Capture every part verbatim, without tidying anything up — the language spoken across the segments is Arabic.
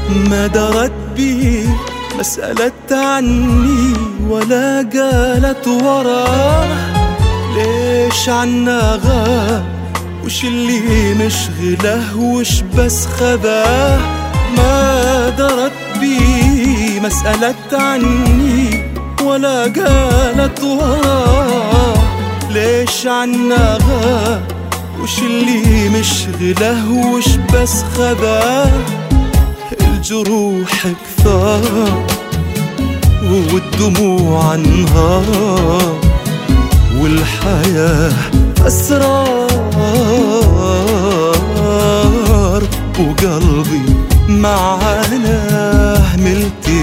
ما درت بي مسألة عني ولا قالت وراه ليش عنا غاب، وش اللي مشغله وش بس خذاه. ما درت بي مسألة عني ولا قالت وراه ليش عنا غاب، وش اللي مشغله وش بس خذاه. الجروح كثار والدموع انهار، والحياة أسرار، وقلبي معانا هملتي.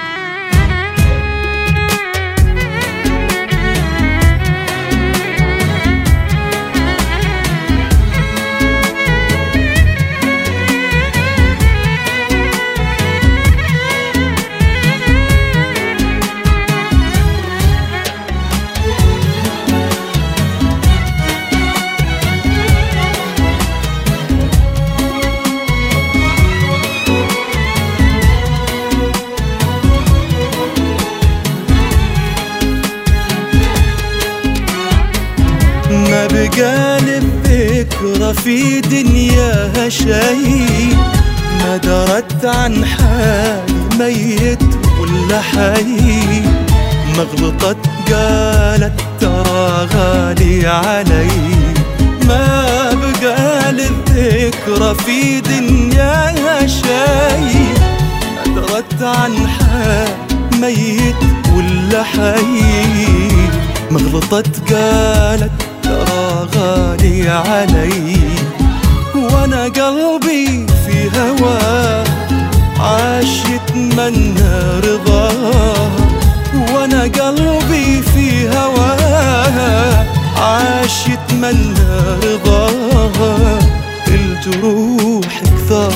ما بقالي الذكرى في دنياها شي، ما درت عن حالي ميت ولا حي. ما غلطت قالت ترى غالي علي. ما بقالي الذكرى في دنياها شي، ما درت عن حالي ميت ولا حي. ما غلطت قالت ترى غالي علي. وانا قلبي في هواه عاش يتمنى رضاه، وانا قلبي في هواه عاش يتمنى رضاه. الجروح كثار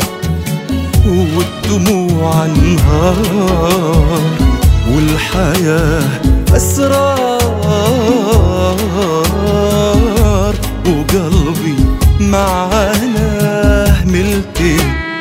والدموع انهار، والحياة أسرار، وقلبي معانا هملتي.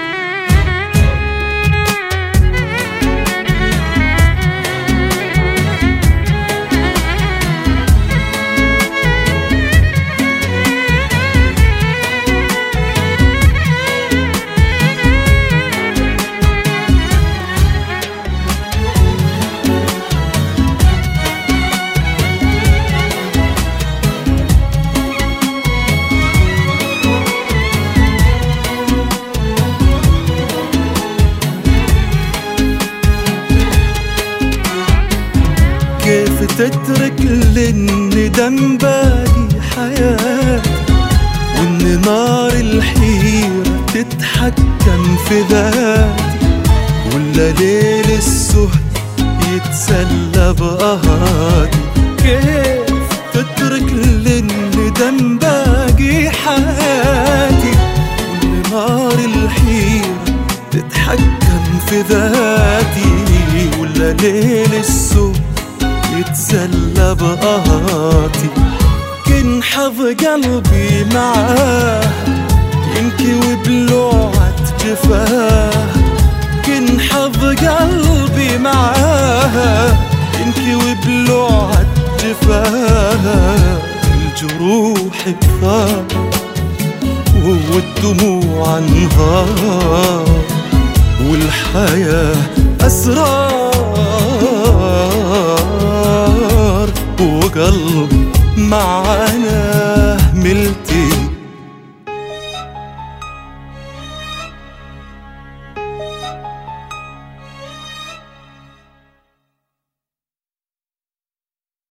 كيف تترك للندم باقي حياتي، وان نار الحيرة تتحكم في ذاتي، ولا ليل السهد يتسلى بقهاتي. كيف تترك للندم باقي حياتي، وان نار الحيرة تتحكم في ذاتي، ولا ليل السهد يتسلى بقهاتي. كن حظ قلبي معاه ينكوي بلوعة جفاه. كن حظ قلبي معاه ينكوي بلوعة جفاه. الجروح كثار والدموع انهار، والحياة أسرار، وقلبي معانا هملتي.